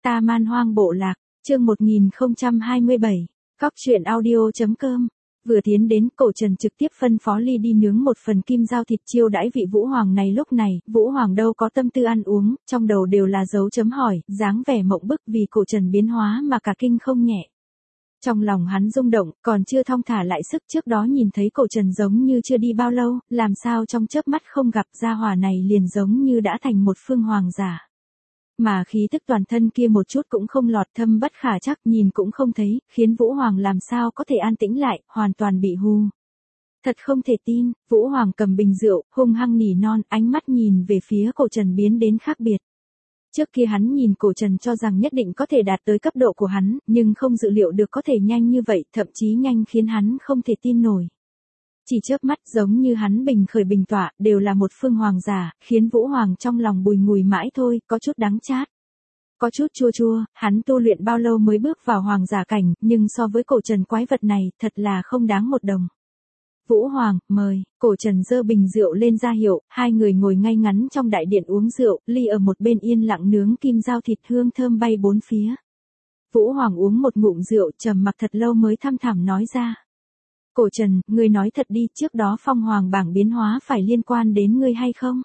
Ta Man Hoang Bộ Lạc, chương 1027, Cóc truyện audio.com. Vừa tiến đến, Cổ Trần trực tiếp phân phó Ly đi nướng một phần kim dao thịt chiêu đãi vị Vũ Hoàng này. Lúc này, Vũ Hoàng đâu có tâm tư ăn uống, trong đầu đều là dấu chấm hỏi, dáng vẻ mộng bức vì Cổ Trần biến hóa mà cả kinh không nhẹ. Trong lòng hắn rung động, còn chưa thong thả lại sức, trước đó nhìn thấy Cổ Trần giống như chưa đi bao lâu, làm sao trong chớp mắt không gặp gia hỏa này liền giống như đã thành một phương hoàng giả. Mà khí tức toàn thân kia một chút cũng không lọt, thâm bất khả trắc, nhìn cũng không thấy, khiến Vũ Hoàng làm sao có thể an tĩnh lại, hoàn toàn bị hù. Thật không thể tin, Vũ Hoàng cầm bình rượu, hung hăng nỉ non, ánh mắt nhìn về phía Cổ Trần biến đến khác biệt. Trước kia hắn nhìn Cổ Trần cho rằng nhất định có thể đạt tới cấp độ của hắn, nhưng không dự liệu được có thể nhanh như vậy, thậm chí nhanh khiến hắn không thể tin nổi. Chỉ chớp mắt giống như hắn bình khởi bình tọa, đều là một phương hoàng giả, khiến Vũ Hoàng trong lòng bùi ngùi mãi thôi, có chút đắng chát. Có chút chua chua, hắn tu luyện bao lâu mới bước vào hoàng giả cảnh, nhưng so với Cổ Trần quái vật này, thật là không đáng một đồng. Vũ Hoàng, mời, Cổ Trần giơ bình rượu lên ra hiệu, hai người ngồi ngay ngắn trong đại điện uống rượu, Ly ở một bên yên lặng nướng kim dao thịt hương thơm bay bốn phía. Vũ Hoàng uống một ngụm rượu, trầm mặc thật lâu mới thăm thẳm nói ra. Cổ Trần, ngươi nói thật đi, trước đó phong hoàng bảng biến hóa phải liên quan đến ngươi hay không?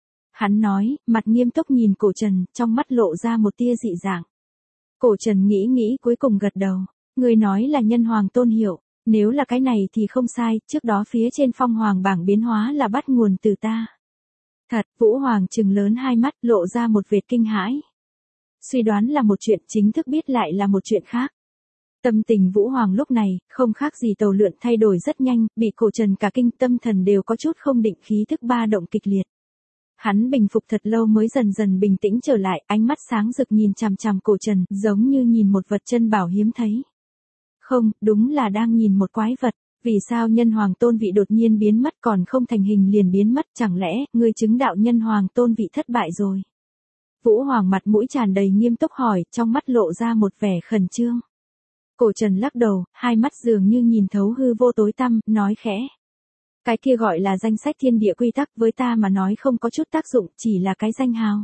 Hắn nói, mặt nghiêm túc nhìn Cổ Trần, trong mắt lộ ra một tia dị dạng. Cổ Trần nghĩ cuối cùng gật đầu. Ngươi nói là nhân hoàng tôn hiệu, nếu là cái này thì không sai, trước đó phía trên phong hoàng bảng biến hóa là bắt nguồn từ ta. Thật, Vũ Hoàng trừng lớn hai mắt, lộ ra một vệt kinh hãi. Suy đoán là một chuyện, chính thức biết lại là một chuyện khác. Tâm tình Vũ Hoàng lúc này, không khác gì tàu lượn thay đổi rất nhanh, bị Cổ Trần cả kinh, tâm thần đều có chút không định, khí thức ba động kịch liệt. Hắn bình phục thật lâu mới dần dần bình tĩnh trở lại, ánh mắt sáng rực nhìn chằm chằm Cổ Trần, giống như nhìn một vật chân bảo hiếm thấy. Không, đúng là đang nhìn một quái vật, vì sao nhân hoàng tôn vị đột nhiên biến mất, còn không thành hình liền biến mất, chẳng lẽ, ngươi chứng đạo nhân hoàng tôn vị thất bại rồi? Vũ Hoàng mặt mũi tràn đầy nghiêm túc hỏi, trong mắt lộ ra một vẻ khẩn trương. Cổ Trần lắc đầu, hai mắt dường như nhìn thấu hư vô tối tăm, nói khẽ. Cái kia gọi là danh sách thiên địa quy tắc, với ta mà nói không có chút tác dụng, chỉ là cái danh hào.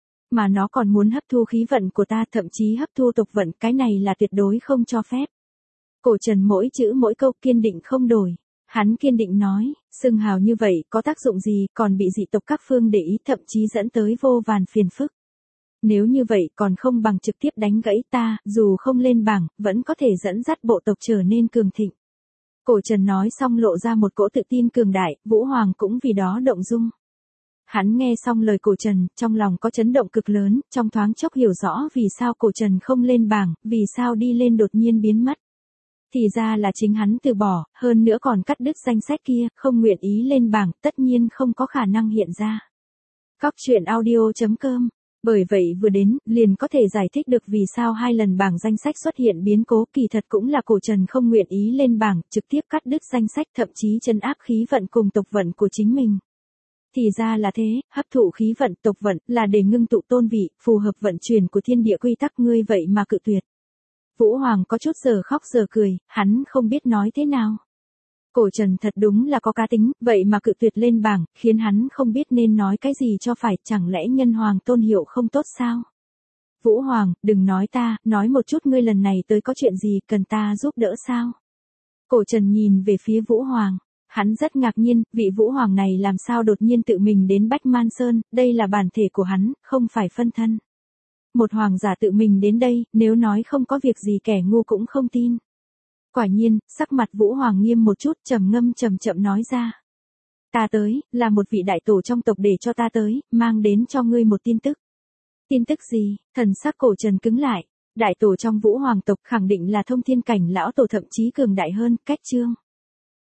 Mà nó còn muốn hấp thu khí vận của ta, thậm chí hấp thu tộc vận, cái này là tuyệt đối không cho phép. Cổ Trần mỗi chữ mỗi câu kiên định không đổi. Hắn kiên định nói, xưng hào như vậy có tác dụng gì, còn bị dị tộc các phương để ý, thậm chí dẫn tới vô vàn phiền phức. Nếu như vậy còn không bằng trực tiếp đánh gãy ta, dù không lên bảng, vẫn có thể dẫn dắt bộ tộc trở nên cường thịnh. Cổ Trần nói xong lộ ra một cỗ tự tin cường đại, Vũ Hoàng cũng vì đó động dung. Hắn nghe xong lời Cổ Trần, trong lòng có chấn động cực lớn, trong thoáng chốc hiểu rõ vì sao Cổ Trần không lên bảng, vì sao đi lên đột nhiên biến mất. Thì ra là chính hắn từ bỏ, hơn nữa còn cắt đứt danh sách kia, không nguyện ý lên bảng, tất nhiên không có khả năng hiện ra. Cóc truyện audio.com. Bởi vậy vừa đến, liền có thể giải thích được vì sao hai lần bảng danh sách xuất hiện biến cố, kỳ thật cũng là Cổ Trần không nguyện ý lên bảng, trực tiếp cắt đứt danh sách, thậm chí trấn áp khí vận cùng tộc vận của chính mình. Thì ra là thế, hấp thụ khí vận, tộc vận, là để ngưng tụ tôn vị, phù hợp vận chuyển của thiên địa quy tắc, ngươi vậy mà cự tuyệt. Vũ Hoàng có chút giờ khóc giờ cười, hắn không biết nói thế nào. Cổ Trần thật đúng là có cá tính, vậy mà cự tuyệt lên bảng, khiến hắn không biết nên nói cái gì cho phải, chẳng lẽ nhân hoàng tôn hiệu không tốt sao? Vũ Hoàng, đừng nói ta, nói một chút ngươi lần này tới có chuyện gì, cần ta giúp đỡ sao? Cổ Trần nhìn về phía Vũ Hoàng, hắn rất ngạc nhiên, vị Vũ Hoàng này làm sao đột nhiên tự mình đến Bách Man Sơn, đây là bản thể của hắn, không phải phân thân. Một hoàng giả tự mình đến đây, nếu nói không có việc gì kẻ ngu cũng không tin. Quả nhiên, sắc mặt Vũ Hoàng nghiêm một chút, trầm ngâm chậm chậm nói ra. Ta tới, là một vị đại tổ trong tộc để cho ta tới, mang đến cho ngươi một tin tức. Tin tức gì? Thần sắc Cổ Trần cứng lại. Đại tổ trong Vũ Hoàng tộc khẳng định là thông thiên cảnh lão tổ, thậm chí cường đại hơn, cách chương.